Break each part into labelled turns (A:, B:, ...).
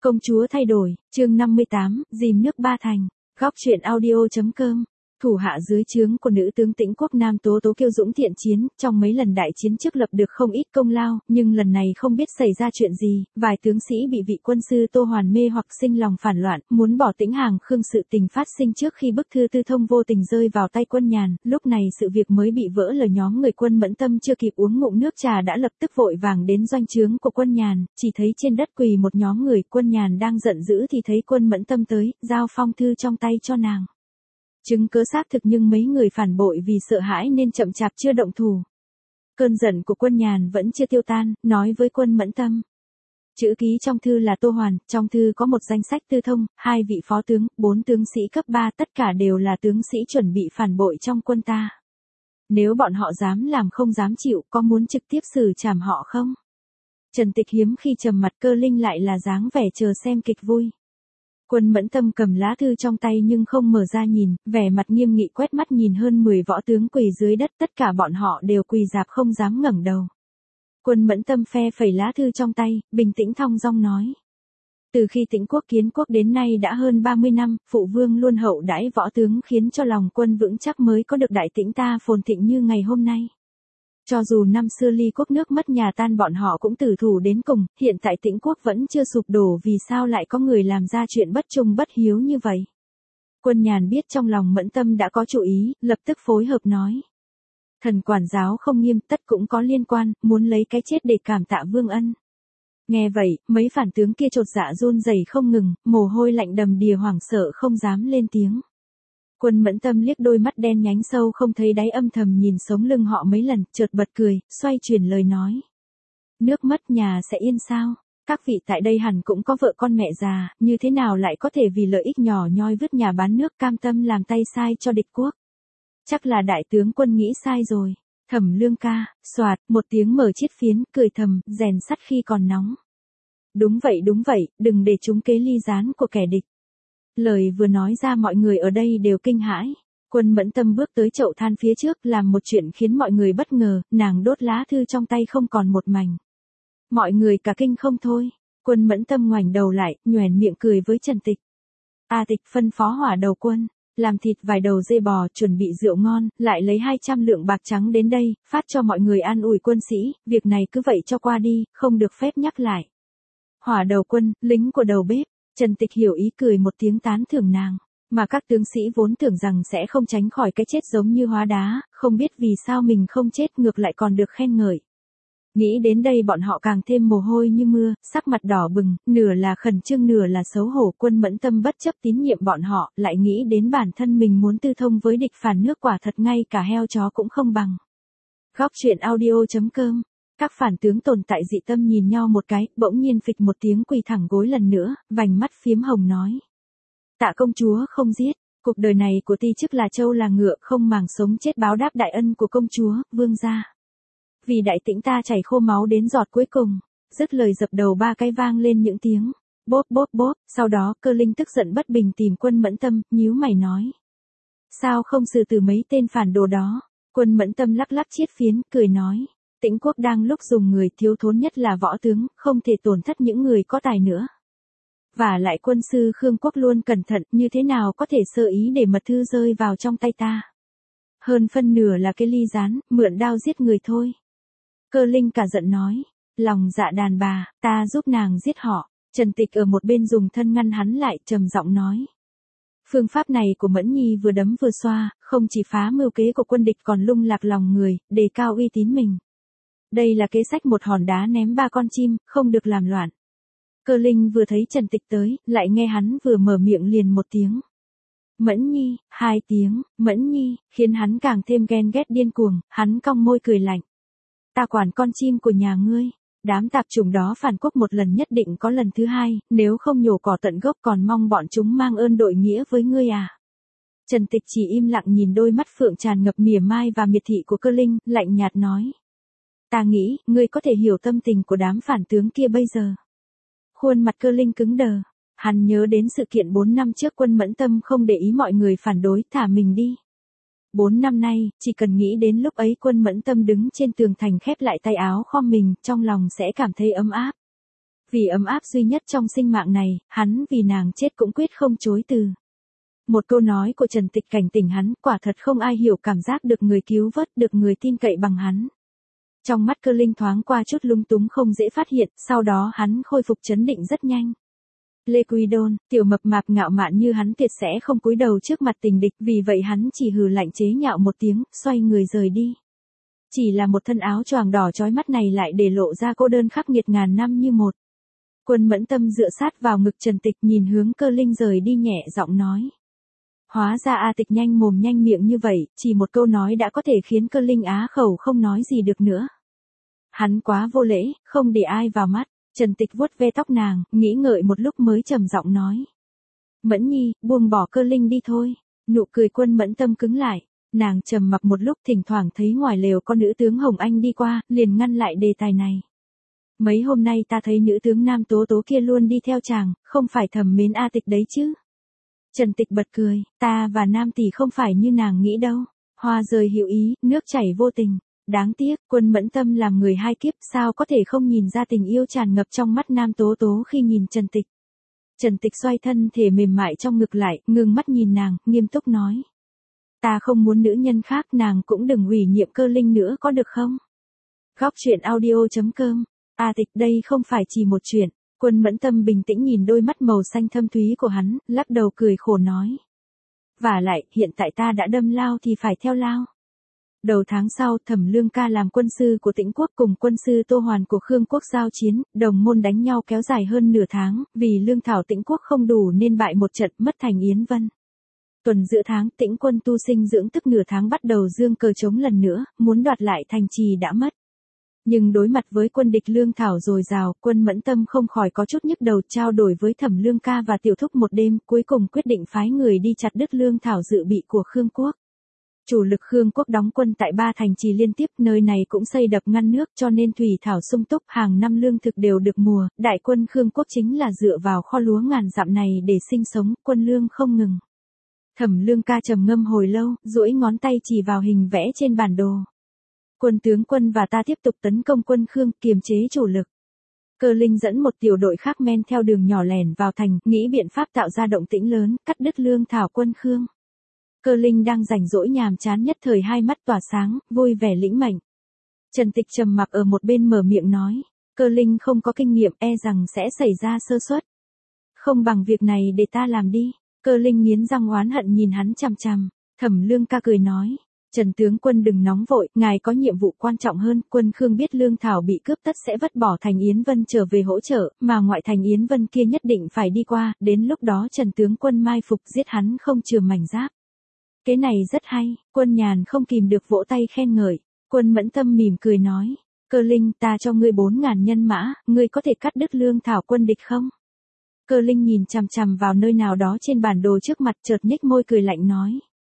A: Công chúa thay đổi, chương 58, dìm nước Ba Thành. Góc truyện audio.com. Thủ hạ dưới trướng của nữ tướng Tĩnh Quốc Nam Tố Tố kiêu dũng thiện chiến, trong mấy lần đại chiến trước lập được không ít công lao, nhưng lần này không biết xảy ra chuyện gì, vài tướng sĩ bị vị quân sư Tô Hoàn mê hoặc sinh lòng phản loạn, muốn bỏ Tĩnh Hàng Khương. Sự tình phát sinh trước khi bức thư tư thông vô tình rơi vào tay Quân Nhàn, lúc này sự việc mới bị vỡ lở. Nhóm người Quân Mẫn Tâm chưa kịp uống ngụm nước trà đã lập tức vội vàng đến doanh trướng của Quân Nhàn, chỉ thấy trên đất quỳ một nhóm người. Quân Nhàn đang giận dữ thì thấy Quân Mẫn Tâm tới, giao phong thư trong tay cho nàng. Chứng cớ xác thực nhưng mấy người phản bội vì sợ hãi nên chậm chạp chưa động thủ. Cơn giận của Quân Nhàn vẫn chưa tiêu tan, nói với Quân Mẫn Tâm. Chữ ký trong thư là Tô Hoàn, trong thư có một danh sách tư thông, 2 vị phó tướng, 4 tướng sĩ cấp 3, tất cả đều là tướng sĩ chuẩn bị phản bội trong quân ta. Nếu bọn họ dám làm không dám chịu, có muốn trực tiếp xử trảm họ không? Trần Tịch hiếm khi trầm mặt, Cơ Linh lại là dáng vẻ chờ xem kịch vui. Quân Mẫn Tâm cầm lá thư trong tay nhưng không mở ra nhìn, vẻ mặt nghiêm nghị quét mắt nhìn hơn 10 võ tướng quỳ dưới đất, tất cả bọn họ đều quỳ rạp không dám ngẩng đầu. Quân Mẫn Tâm phe phẩy lá thư trong tay, bình tĩnh thong dong nói. Từ khi Tĩnh Quốc kiến quốc đến nay đã hơn 30 năm, phụ vương luôn hậu đãi võ tướng khiến cho lòng quân vững chắc mới có được đại Tĩnh ta phồn thịnh như ngày hôm nay. Cho dù năm xưa ly quốc nước mất nhà tan bọn họ cũng tử thủ đến cùng, hiện tại Tĩnh Quốc vẫn chưa sụp đổ, vì sao lại có người làm ra chuyện bất trung bất hiếu như vậy? Quân Nhàn biết trong lòng Mẫn Tâm đã có chủ ý, lập tức phối hợp nói. Thần quản giáo không nghiêm, tất cũng có liên quan, muốn lấy cái chết để cảm tạ vương ân. Nghe vậy, mấy phản tướng kia chột dạ run rẩy không ngừng, mồ hôi lạnh đầm đìa hoảng sợ không dám lên tiếng. Quân Mẫn Tâm liếc đôi mắt đen nhánh sâu không thấy đáy, âm thầm nhìn sống lưng họ mấy lần, chợt bật cười, xoay chuyển lời nói. Nước mất nhà sẽ yên sao? Các vị tại đây hẳn cũng có vợ con mẹ già, như thế nào lại có thể vì lợi ích nhỏ nhoi vứt nhà bán nước, cam tâm làm tay sai cho địch quốc? Chắc là đại tướng Quân nghĩ sai rồi. Thẩm Lương ca, soạt, một tiếng mở chiết phiến, cười thầm, rèn sắt khi còn nóng. Đúng vậy, đừng để chúng kế ly gián của kẻ địch. Lời vừa nói ra mọi người ở đây đều kinh hãi. Quân Mẫn Tâm bước tới chậu than phía trước, làm một chuyện khiến mọi người bất ngờ, nàng đốt lá thư trong tay không còn một mảnh. Mọi người cả kinh không thôi. Quân Mẫn Tâm ngoảnh đầu lại, nhoẻn miệng cười với Trần Tịch. A Tịch phân phó hỏa đầu quân, làm thịt vài đầu dê bò, chuẩn bị rượu ngon, lại lấy 200 lượng bạc trắng đến đây, phát cho mọi người an ủi quân sĩ, việc này cứ vậy cho qua đi, không được phép nhắc lại. Hỏa đầu quân, lính của đầu bếp. Trần Tịch hiểu ý, cười một tiếng tán thưởng nàng, mà các tướng sĩ vốn tưởng rằng sẽ không tránh khỏi cái chết giống như hóa đá, không biết vì sao mình không chết ngược lại còn được khen ngợi. Nghĩ đến đây bọn họ càng thêm mồ hôi như mưa, sắc mặt đỏ bừng, nửa là khẩn trương nửa là xấu hổ. Quân Mẫn Tâm bất chấp tín nhiệm bọn họ, lại nghĩ đến bản thân mình muốn tư thông với địch phản nước, quả thật ngay cả heo chó cũng không bằng. Góc truyện audio.com. Các phản tướng tồn tại dị tâm nhìn nhau một cái, bỗng nhiên phịch một tiếng quỳ thẳng gối lần nữa, vành mắt phiếm hồng nói. Tạ công chúa không giết, cuộc đời này của ti chức là trâu là ngựa, không màng sống chết báo đáp đại ân của công chúa, vương gia. Vì đại Tĩnh ta chảy khô máu đến giọt cuối cùng. Dứt lời dập đầu 3 cái vang lên những tiếng bốp bốp bốp, sau đó Cơ Linh tức giận bất bình tìm Quân Mẫn Tâm, nhíu mày nói. Sao không xử tử mấy tên phản đồ đó? Quân Mẫn Tâm lắc lắc chiết phiến, cười nói. Tĩnh Quốc đang lúc dùng người, thiếu thốn nhất là võ tướng, không thể tổn thất những người có tài nữa. Và lại quân sư Khương Quốc luôn cẩn thận, như thế nào có thể sơ ý để mật thư rơi vào trong tay ta. Hơn phân nửa là cái ly gián, mượn đao giết người thôi. Cơ Linh cả giận nói, lòng dạ đàn bà, ta giúp nàng giết họ. Trần Tịch ở một bên dùng thân ngăn hắn lại, trầm giọng nói. Phương pháp này của Mẫn Nhi vừa đấm vừa xoa, không chỉ phá mưu kế của quân địch còn lung lạc lòng người, đề cao uy tín mình. Đây là kế sách một hòn đá ném 3 con chim, không được làm loạn. Cơ Linh vừa thấy Trần Tịch tới, lại nghe hắn vừa mở miệng liền một tiếng. Mẫn Nhi, 2 tiếng, Mẫn Nhi, khiến hắn càng thêm ghen ghét điên cuồng, hắn cong môi cười lạnh. Ta quản con chim của nhà ngươi, đám tạp chủng đó phản quốc một lần nhất định có lần thứ hai, nếu không nhổ cỏ tận gốc còn mong bọn chúng mang ơn đội nghĩa với ngươi à. Trần Tịch chỉ im lặng nhìn đôi mắt phượng tràn ngập mỉa mai và miệt thị của Cơ Linh, lạnh nhạt nói. Ta nghĩ, ngươi có thể hiểu tâm tình của đám phản tướng kia bây giờ. Khuôn mặt Cơ Linh cứng đờ, hắn nhớ đến sự kiện 4 năm trước Quân Mẫn Tâm không để ý mọi người phản đối, thả mình đi. 4 năm nay, chỉ cần nghĩ đến lúc ấy Quân Mẫn Tâm đứng trên tường thành khép lại tay áo khom mình, trong lòng sẽ cảm thấy ấm áp. Vì ấm áp duy nhất trong sinh mạng này, hắn vì nàng chết cũng quyết không chối từ. Một câu nói của Trần Tịch cảnh tỉnh hắn, quả thật không ai hiểu cảm giác được người cứu vớt, được người tin cậy bằng hắn. Trong mắt Cơ Linh thoáng qua chút lung túng không dễ phát hiện, sau đó hắn khôi phục trấn định rất nhanh. Lê Quý Đôn, tiểu mập mạp ngạo mạn như hắn tuyệt sẽ không cúi đầu trước mặt tình địch, vì vậy hắn chỉ hừ lạnh chế nhạo một tiếng, xoay người rời đi. Chỉ là một thân áo choàng đỏ chói mắt này lại để lộ ra cô đơn khắc nghiệt ngàn năm như một. Quân Mẫn Tâm dựa sát vào ngực Trần Tịch nhìn hướng Cơ Linh rời đi nhẹ giọng nói. Hóa ra A Tịch nhanh mồm nhanh miệng như vậy, chỉ một câu nói đã có thể khiến Cơ Linh á khẩu không nói gì được nữa. Hắn quá vô lễ, không để ai vào mắt. Trần Tịch vuốt ve tóc nàng, nghĩ ngợi một lúc mới trầm giọng nói. Mẫn Nhi, buông bỏ Cơ Linh đi thôi. Nụ cười Quân Mẫn Tâm cứng lại. Nàng trầm mặc một lúc, thỉnh thoảng thấy ngoài lều có nữ tướng Hồng Anh đi qua, liền ngăn lại đề tài này. Mấy hôm nay ta thấy nữ tướng Nam Tố Tố kia luôn đi theo chàng, không phải thầm mến A Tịch đấy chứ. Trần Tịch bật cười, ta và Nam tỷ không phải như nàng nghĩ đâu. Hoa rơi hữu ý, nước chảy vô tình. Đáng tiếc, Quân Mẫn Tâm làm người hai kiếp, sao có thể không nhìn ra tình yêu tràn ngập trong mắt Nam Tố Tố khi nhìn Trần Tịch. Trần Tịch xoay thân thể mềm mại trong ngực lại, ngừng mắt nhìn nàng, nghiêm túc nói. Ta không muốn nữ nhân khác, nàng cũng đừng ủy nhiệm Cơ Linh nữa có được không? Góc truyện audio.com. A Tịch, đây không phải chỉ một chuyện. Quân Mẫn Tâm bình tĩnh nhìn đôi mắt màu xanh thâm thúy của hắn, lắc đầu cười khổ nói. Vả lại, hiện tại ta đã đâm lao thì phải theo lao. Đầu tháng sau, Thẩm Lương Ca làm quân sư của Tĩnh Quốc cùng quân sư Tô Hoàn của Khương Quốc giao chiến, đồng môn đánh nhau kéo dài hơn nửa tháng, vì lương thảo Tĩnh Quốc không đủ nên bại một trận, mất thành Yến Vân. Tuần giữa tháng, Tĩnh quân tu sinh dưỡng tức nửa tháng bắt đầu giương cờ trống lần nữa, muốn đoạt lại thành trì đã mất. Nhưng đối mặt với quân địch lương thảo dồi dào, Quân Mẫn Tâm không khỏi có chút nhức đầu, trao đổi với Thẩm Lương Ca và Tiểu Thúc một đêm, cuối cùng quyết định phái người đi chặt đứt lương thảo dự bị của Khương Quốc. Chủ lực Khương Quốc đóng quân tại 3 thành trì liên tiếp, nơi này cũng xây đập ngăn nước cho nên thủy thảo sung túc, hàng năm lương thực đều được mùa, đại quân Khương Quốc chính là dựa vào kho lúa ngàn dặm này để sinh sống, quân lương không ngừng. Thẩm Lương Ca trầm ngâm hồi lâu, duỗi ngón tay chỉ vào hình vẽ trên bản đồ. Quân tướng quân và ta tiếp tục tấn công quân Khương, kiềm chế chủ lực. Cơ Linh dẫn một tiểu đội khác men theo đường nhỏ lẻn vào thành, nghĩ biện pháp tạo ra động tĩnh lớn, cắt đứt lương thảo quân Khương. Cơ Linh đang rảnh rỗi nhàm chán nhất thời hai mắt tỏa sáng, vui vẻ lĩnh mệnh. Trần Tịch trầm mặc ở một bên mở miệng nói, Cơ Linh không có kinh nghiệm, e rằng sẽ xảy ra sơ suất. Không bằng việc này để ta làm đi. Cơ Linh nghiến răng oán hận nhìn hắn chằm chằm. Thẩm Lương Ca cười nói, Trần tướng quân đừng nóng vội, ngài có nhiệm vụ quan trọng hơn, quân Khương biết lương thảo bị cướp tất sẽ vứt bỏ thành Yến Vân trở về hỗ trợ, mà ngoại thành Yến Vân kia nhất định phải đi qua, đến lúc đó Trần tướng quân mai phục giết hắn không chừa mảnh giáp. Cái này rất hay, Quân Nhàn không kìm được vỗ tay khen ngợi. Quân Mẫn Tâm mỉm cười nói, Cơ Linh, ta cho ngươi 4.000 nhân mã, ngươi có thể cắt đứt lương thảo quân địch không? Cơ Linh nhìn chằm chằm vào nơi nào đó trên bản đồ trước mặt, chợt nhếch môi cười lạnh nói.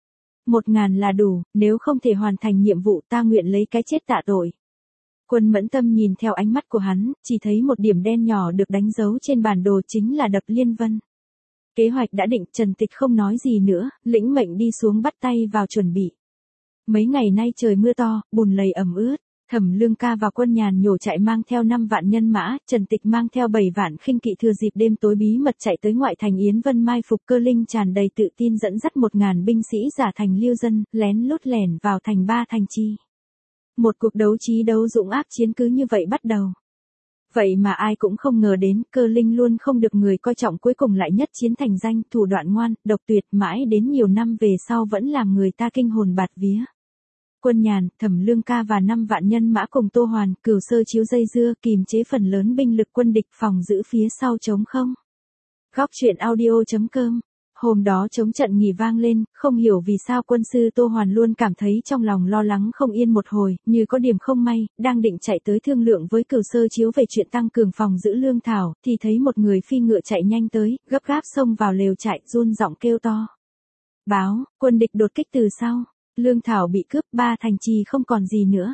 A: 1.000 là đủ, nếu không thể hoàn thành nhiệm vụ ta nguyện lấy cái chết tạ tội. Quân Mẫn Tâm nhìn theo ánh mắt của hắn, chỉ thấy một điểm đen nhỏ được đánh dấu trên bản đồ chính là đập Liên Vân. Kế hoạch đã định, Trần Tịch không nói gì nữa, lĩnh mệnh đi xuống bắt tay vào chuẩn bị. Mấy ngày nay trời mưa to, bùn lầy ẩm ướt. Thẩm Lương Ca và Quân Nhàn nhổ chạy mang theo 5 vạn nhân mã, Trần Tịch mang theo 7 vạn khinh kỵ thừa dịp đêm tối bí mật chạy tới ngoại thành Yến Vân mai phục. Cơ Linh tràn đầy tự tin dẫn dắt 1.000 binh sĩ giả thành lưu dân, lén lút lẻn vào thành 3 thành chi. Một cuộc đấu trí đấu dũng ác chiến cứ như vậy bắt đầu. Vậy mà ai cũng không ngờ đến, Cơ Linh luôn không được người coi trọng, cuối cùng lại nhất chiến thành danh, thủ đoạn ngoan, độc tuyệt, mãi đến nhiều năm về sau vẫn làm người ta kinh hồn bạt vía. Quân Nhàn, Thẩm Lương Ca và 5 vạn nhân mã cùng Tô Hoàn, Cửu Sơ chiếu dây dưa, kìm chế phần lớn binh lực quân địch, phòng giữ phía sau trống không. Góc truyện audio.com. Hôm đó trống trận nghỉ vang lên, không hiểu vì sao quân sư Tô Hoàn luôn cảm thấy trong lòng lo lắng không yên một hồi, như có điểm không may, đang định chạy tới thương lượng với Cửu Sơ chiếu về chuyện tăng cường phòng giữ lương thảo, thì thấy một người phi ngựa chạy nhanh tới, gấp gáp xông vào lều trại, run giọng kêu to. Báo, quân địch đột kích từ sau. Lương thảo bị cướp, 3 thành trì không còn gì nữa.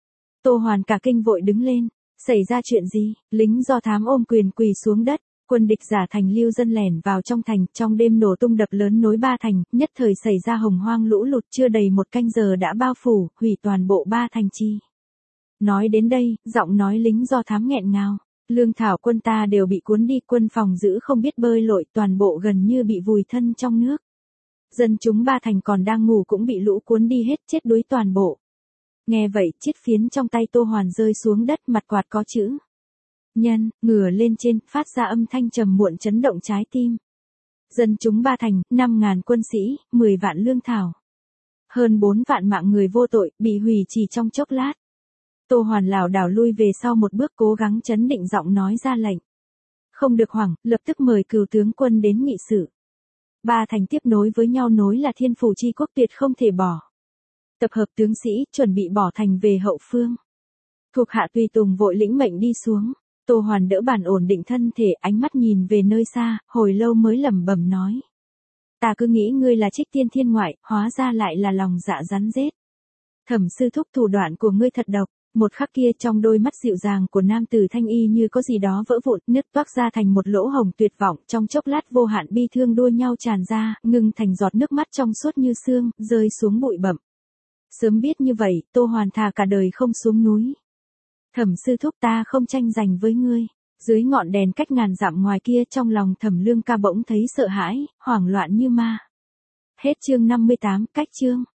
A: Tô Hoàn cả kinh vội đứng lên. Xảy ra chuyện gì? Lính do thám ôm quyền quỳ xuống đất. Quân địch giả thành lưu dân lẻn vào trong thành, trong đêm nổ tung đập lớn nối 3 thành, nhất thời xảy ra hồng hoang lũ lụt, chưa đầy một canh giờ đã bao phủ, hủy toàn bộ 3 thành trì. Nói đến đây, giọng nói lính do thám nghẹn ngào. Lương thảo quân ta đều bị cuốn đi, quân phòng giữ không biết bơi lội, toàn bộ gần như bị vùi thân trong nước. Dân chúng Ba Thành còn đang ngủ cũng bị lũ cuốn đi hết, chết đuối toàn bộ. Nghe vậy, chiếc phiến trong tay Tô Hoàn rơi xuống đất, mặt quạt có chữ nhân, ngửa lên trên, phát ra âm thanh trầm muộn chấn động trái tim. Dân chúng Ba Thành, 5.000 quân sĩ, 10 vạn lương thảo. Hơn 4 vạn mạng người vô tội, bị hủy chỉ trong chốc lát. Tô Hoàn lảo đảo lui về sau một bước, cố gắng trấn định giọng nói ra lệnh. Không được hoảng, lập tức mời cửu tướng quân đến nghị sự. Ba Thành tiếp nối với nhau nối là thiên phủ chi quốc, tuyệt không thể bỏ. Tập hợp tướng sĩ, chuẩn bị bỏ thành về hậu phương. Thuộc hạ tùy tùng vội lĩnh mệnh đi xuống. Tô Hoàn đỡ bàn ổn định thân thể, ánh mắt nhìn về nơi xa, hồi lâu mới lẩm bẩm nói. Ta cứ nghĩ ngươi là Trích Tiên thiên ngoại, hóa ra lại là lòng dạ rắn rết. Thẩm sư thúc, thủ đoạn của ngươi thật độc. Một khắc kia, trong đôi mắt dịu dàng của nam tử thanh y như có gì đó vỡ vụn, nứt toác ra thành một lỗ hổng tuyệt vọng, trong chốc lát vô hạn bi thương đua nhau tràn ra, ngừng thành giọt nước mắt trong suốt như sương, rơi xuống bụi bặm. Sớm biết như vậy, Tô Hoàn thà cả đời không xuống núi. Thẩm sư thúc, ta không tranh giành với ngươi. Dưới ngọn đèn cách ngàn dặm ngoài kia, trong lòng Thẩm Lương Ca bỗng thấy sợ hãi, hoảng loạn như ma. Hết chương 58, cách chương.